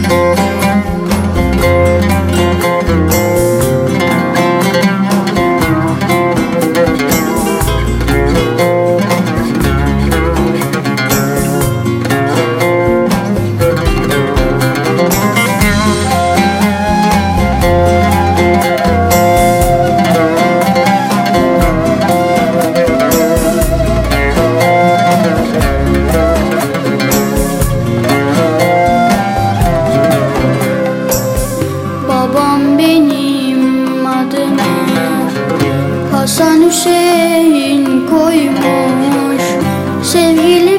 Babam benim adımı Hasan Hüseyin koymuş. Sevgili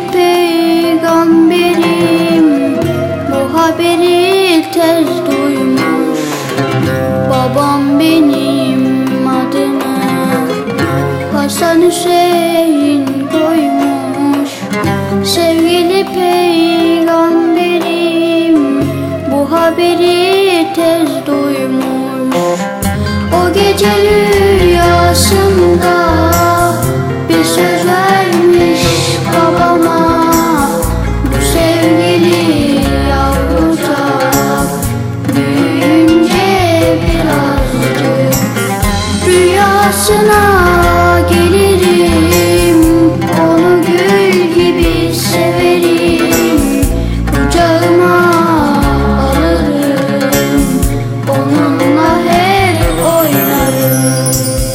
peygamberim bu haberi tez duymuş. Babam benim adımı Hasan Hüseyin koymuş. Sevgili peygamberim bu haberi tez duymuş. O gece rüyasında bir söz vermiş babama. Bu sevgili yavrucak büyüyünce birazcık rüyasına gelirim. Onu gül gibi severim. Kucağıma alırım. Onunla hep oynarım.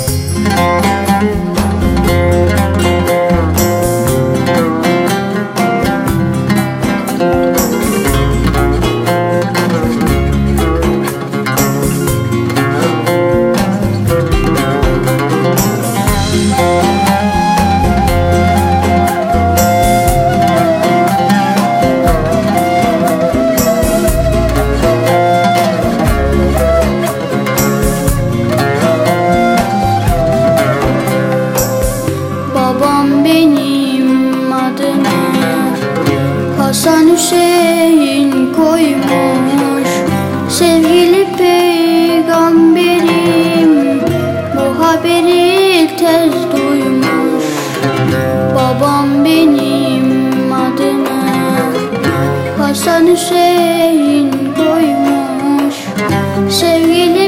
Babam benim adımı Hasan Hüseyin koymuş. Sevgili peygamberim bu haberi tez duymuş. Babam benim adımı Hasan Hüseyin koymuş. Sevgili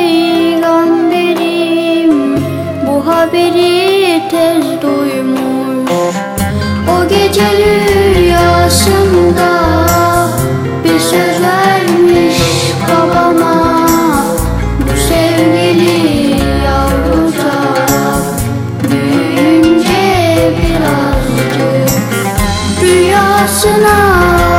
peygamberim bu haberi tez duymuş. O gece rüyasında bir söz vermiş babama. Bu sevgili yavrucak büyüyünce birazcık rüyasına